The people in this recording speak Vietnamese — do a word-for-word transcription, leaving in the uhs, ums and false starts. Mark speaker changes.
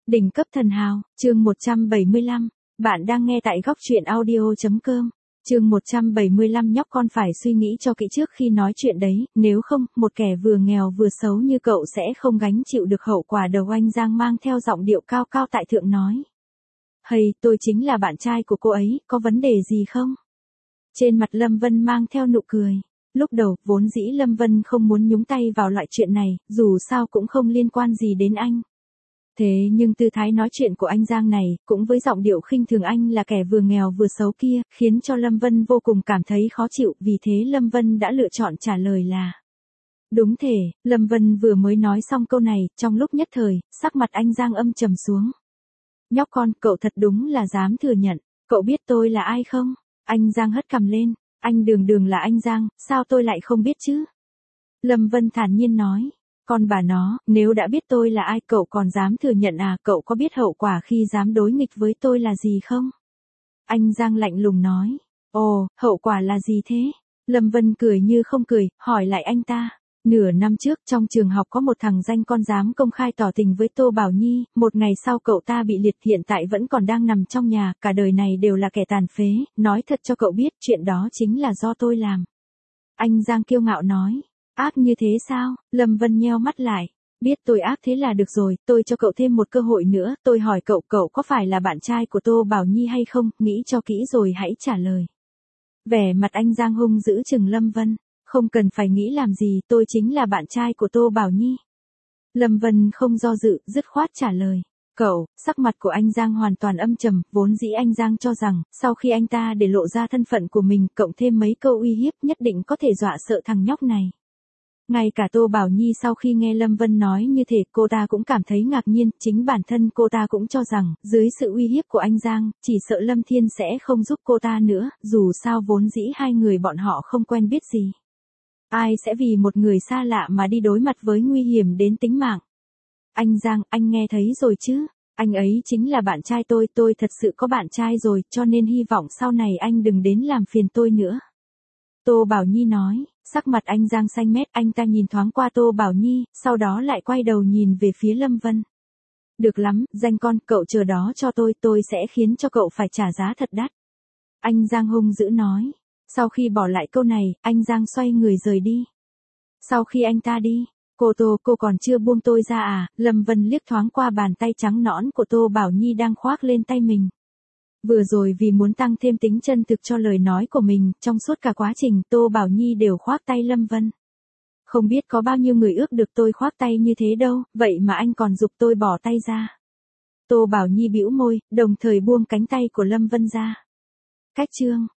Speaker 1: Đỉnh cấp thần hào, chương một trăm bảy mươi lăm. Bạn đang nghe tại góc truyện audio chấm com. Chương một trăm bảy mươi lăm. Nhóc con phải suy nghĩ cho kỹ trước khi nói chuyện đấy, nếu không, một kẻ vừa nghèo vừa xấu như cậu sẽ không gánh chịu được hậu quả. Đầu anh Giang mang theo giọng điệu cao cao tại thượng nói. Hay, tôi chính là bạn trai của cô ấy, có vấn đề gì không? Trên mặt Lâm Vân mang theo nụ cười. Lúc đầu, vốn dĩ Lâm Vân không muốn nhúng tay vào loại chuyện này, dù sao cũng không liên quan gì đến anh. Thế nhưng tư thái nói chuyện của anh Giang này, cũng với giọng điệu khinh thường anh là kẻ vừa nghèo vừa xấu kia, khiến cho Lâm Vân vô cùng cảm thấy khó chịu, vì thế Lâm Vân đã lựa chọn trả lời là. Đúng thế, Lâm Vân vừa mới nói xong câu này, trong lúc nhất thời, sắc mặt anh Giang âm trầm xuống. Nhóc con, cậu thật đúng là dám thừa nhận, cậu biết tôi là ai không? Anh Giang hất cằm lên, anh đường đường là anh Giang, sao tôi lại không biết chứ? Lâm Vân thản nhiên nói. Con bà nó, nếu đã biết tôi là ai cậu còn dám thừa nhận à, cậu có biết hậu quả khi dám đối nghịch với tôi là gì không? Anh Giang lạnh lùng nói. Ồ, hậu quả là gì thế? Lâm Vân cười như không cười, hỏi lại anh ta. Nửa năm trước trong trường học có một thằng danh con dám công khai tỏ tình với Tô Bảo Nhi, một ngày sau cậu ta bị liệt, hiện tại vẫn còn đang nằm trong nhà, cả đời này đều là kẻ tàn phế, nói thật cho cậu biết chuyện đó chính là do tôi làm. Anh Giang kiêu ngạo nói. Ác như thế sao? Lâm Vân nheo mắt lại. Biết tôi ác thế là được rồi, tôi cho cậu thêm một cơ hội nữa, tôi hỏi cậu, cậu có phải là bạn trai của Tô Bảo Nhi hay không, nghĩ cho kỹ rồi hãy trả lời. Vẻ mặt anh Giang hung dữ chừng Lâm Vân, không cần phải nghĩ làm gì, tôi chính là bạn trai của Tô Bảo Nhi. Lâm Vân không do dự, dứt khoát trả lời. Cậu, sắc mặt của anh Giang hoàn toàn âm trầm, vốn dĩ anh Giang cho rằng, sau khi anh ta để lộ ra thân phận của mình, cộng thêm mấy câu uy hiếp nhất định có thể dọa sợ thằng nhóc này. Ngay cả Tô Bảo Nhi sau khi nghe Lâm Vân nói như thế, cô ta cũng cảm thấy ngạc nhiên, chính bản thân cô ta cũng cho rằng, dưới sự uy hiếp của anh Giang, chỉ sợ Lâm Thiên sẽ không giúp cô ta nữa, dù sao vốn dĩ hai người bọn họ không quen biết gì. Ai sẽ vì một người xa lạ mà đi đối mặt với nguy hiểm đến tính mạng? Anh Giang, anh nghe thấy rồi chứ? Anh ấy chính là bạn trai tôi, tôi thật sự có bạn trai rồi, cho nên hy vọng sau này anh đừng đến làm phiền tôi nữa. Tô Bảo Nhi nói, sắc mặt anh Giang xanh mét, anh ta nhìn thoáng qua Tô Bảo Nhi, sau đó lại quay đầu nhìn về phía Lâm Vân. Được lắm, danh con, cậu chờ đó cho tôi, tôi sẽ khiến cho cậu phải trả giá thật đắt. Anh Giang hung dữ nói. Sau khi bỏ lại câu này, anh Giang xoay người rời đi. Sau khi anh ta đi, cô Tô, cô còn chưa buông tôi ra à? Lâm Vân liếc thoáng qua bàn tay trắng nõn của Tô Bảo Nhi đang khoác lên tay mình. Vừa rồi vì muốn tăng thêm tính chân thực cho lời nói của mình, trong suốt cả quá trình Tô Bảo Nhi đều khoác tay Lâm Vân. Không biết có bao nhiêu người ước được tôi khoác tay như thế đâu, vậy mà anh còn giục tôi bỏ tay ra. Tô Bảo Nhi bĩu môi, đồng thời buông cánh tay của Lâm Vân ra. Cách chương.